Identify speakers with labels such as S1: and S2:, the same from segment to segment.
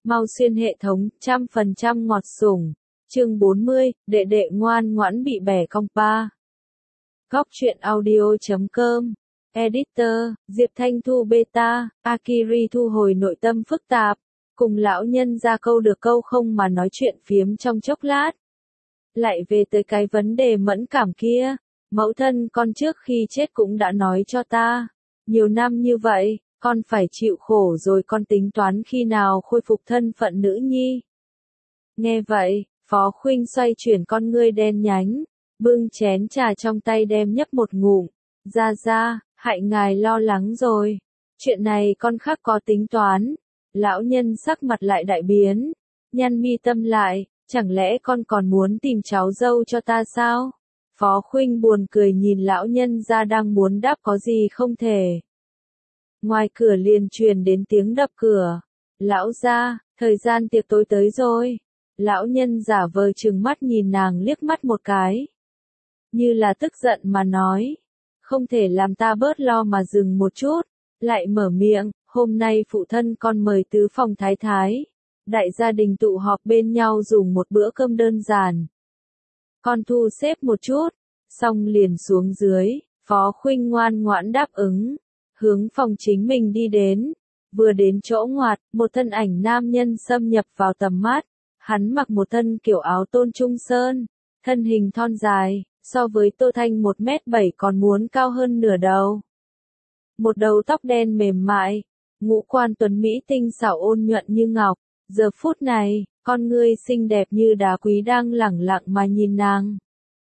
S1: Mau xuyên hệ thống, 100% ngọt sủng. Chương 40, đệ đệ ngoan ngoãn bị bẻ cong ba. Góc truyện audio.com. Editor, Diệp Thanh Thu beta, Akiri thu hồi nội tâm phức tạp. Cùng lão nhân ra câu được câu không mà nói chuyện phiếm trong chốc lát. Lại về tới cái vấn đề mẫn cảm kia. Mẫu thân con trước khi chết cũng đã nói cho ta. Nhiều năm như vậy, con phải chịu khổ rồi, con tính toán khi nào khôi phục thân phận nữ nhi. Nghe vậy, Phó Khuynh xoay chuyển con ngươi đen nhánh, bưng chén trà trong tay đem nhấp một ngụm. Ra, hại ngài lo lắng rồi. Chuyện này con khác có tính toán. Lão nhân sắc mặt lại đại biến, nhăn mi tâm lại, chẳng lẽ con còn muốn tìm cháu dâu cho ta sao? Phó Khuynh buồn cười nhìn lão nhân ra đang muốn đáp có gì không thể. Ngoài cửa liền truyền đến tiếng đập cửa. Lão gia, thời gian tiệc tối tới rồi. Lão nhân giả vờ trừng mắt nhìn nàng liếc mắt một cái. Như là tức giận mà nói. Không thể làm ta bớt lo mà dừng một chút. Lại mở miệng, hôm nay phụ thân con mời tứ phòng thái thái. Đại gia đình tụ họp bên nhau dùng một bữa cơm đơn giản. Con thu xếp một chút. Xong liền xuống dưới, Phó Khuynh ngoan ngoãn đáp ứng. Hướng phòng chính mình đi đến. Vừa đến chỗ ngoặt, một thân ảnh nam nhân xâm nhập vào tầm mắt. Hắn mặc một thân kiểu áo tôn trung sơn. Thân hình thon dài, so với Tô Thanh 1m7 còn muốn cao hơn nửa đầu. Một đầu tóc đen mềm mại, ngũ quan tuấn mỹ tinh xảo ôn nhuận như ngọc. Giờ phút này, con ngươi xinh đẹp như đá quý đang lẳng lặng mà nhìn nàng.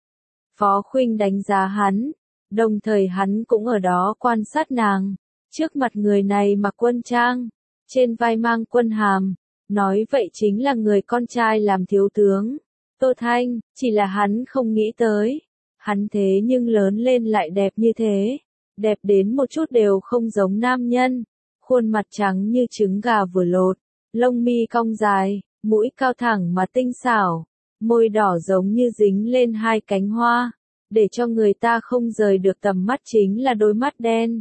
S1: Phó Khuynh đánh giá hắn, đồng thời hắn cũng ở đó quan sát nàng. Trước mặt người này mặc quân trang, trên vai mang quân hàm, nói vậy chính là người con trai làm thiếu tướng. Tô Thanh, chỉ là hắn không nghĩ tới. Hắn thế nhưng lớn lên lại đẹp như thế. Đẹp đến một chút đều không giống nam nhân. Khuôn mặt trắng như trứng gà vừa lột, lông mi cong dài, mũi cao thẳng mà tinh xảo, môi đỏ giống như dính lên hai cánh hoa. Để cho người ta không rời được tầm mắt chính là đôi mắt đen.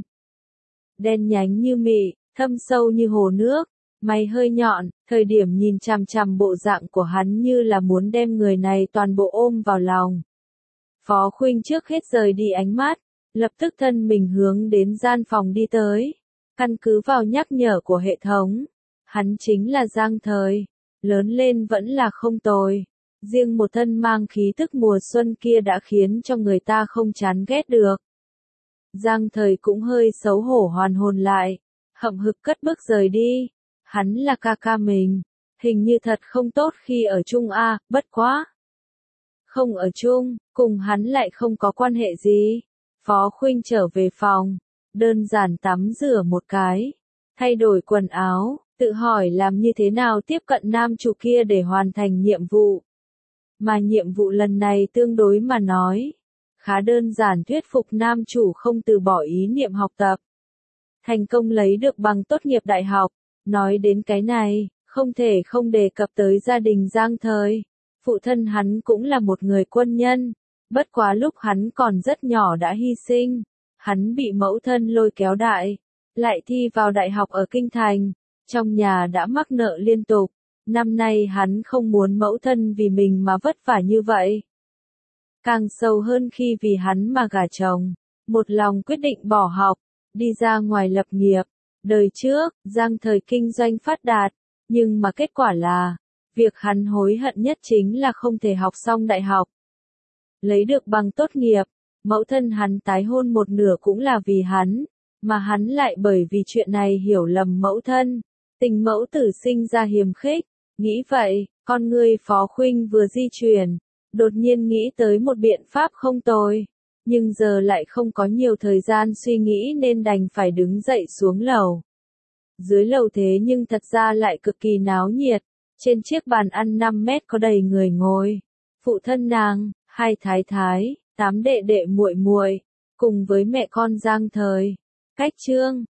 S1: Đen nhánh như mị, thâm sâu như hồ nước, mày hơi nhọn, thời điểm nhìn chằm chằm bộ dạng của hắn như là muốn đem người này toàn bộ ôm vào lòng. Phó Khuynh trước hết rời đi ánh mắt, lập tức thân mình hướng đến gian phòng đi tới. Căn cứ vào nhắc nhở của hệ thống, hắn chính là Giang Thời, lớn lên vẫn là không tồi. Riêng một thân mang khí tức mùa xuân kia đã khiến cho người ta không chán ghét được. Giang Thời cũng hơi xấu hổ hoàn hồn lại, hậm hực cất bước rời đi. Hắn là ca ca mình, hình như thật không tốt khi ở chung a, bất quá. Không ở chung, cùng hắn lại không có quan hệ gì. Phó Khuynh trở về phòng, đơn giản tắm rửa một cái, thay đổi quần áo, tự hỏi làm như thế nào tiếp cận nam chủ kia để hoàn thành nhiệm vụ. Mà nhiệm vụ lần này tương đối mà nói, khá đơn giản, thuyết phục nam chủ không từ bỏ ý niệm học tập. Thành công lấy được bằng tốt nghiệp đại học. Nói đến cái này, không thể không đề cập tới gia đình Giang Thời. Phụ thân hắn cũng là một người quân nhân. Bất quá lúc hắn còn rất nhỏ đã hy sinh. Hắn bị mẫu thân lôi kéo đại. Lại thi vào đại học ở Kinh Thành. Trong nhà đã mắc nợ liên tục. Năm nay hắn không muốn mẫu thân vì mình mà vất vả như vậy. Càng sâu hơn khi vì hắn mà gả chồng. Một lòng quyết định bỏ học, đi ra ngoài lập nghiệp. Đời trước, Giang Thời kinh doanh phát đạt, nhưng mà kết quả là, việc hắn hối hận nhất chính là không thể học xong đại học. Lấy được bằng tốt nghiệp, mẫu thân hắn tái hôn một nửa cũng là vì hắn, mà hắn lại bởi vì chuyện này hiểu lầm mẫu thân, tình mẫu tử sinh ra hiềm khích. Nghĩ vậy, con người Phó Khuynh vừa di chuyển, đột nhiên nghĩ tới một biện pháp không tồi. Nhưng giờ lại không có nhiều thời gian suy nghĩ nên đành phải đứng dậy xuống lầu. Dưới lầu thế nhưng thật ra lại cực kỳ náo nhiệt. Trên chiếc bàn ăn 5 mét có đầy người ngồi. Phụ thân nàng, 2 thái thái, 8 đệ đệ muội muội, cùng với mẹ con Giang Thời. Cách chương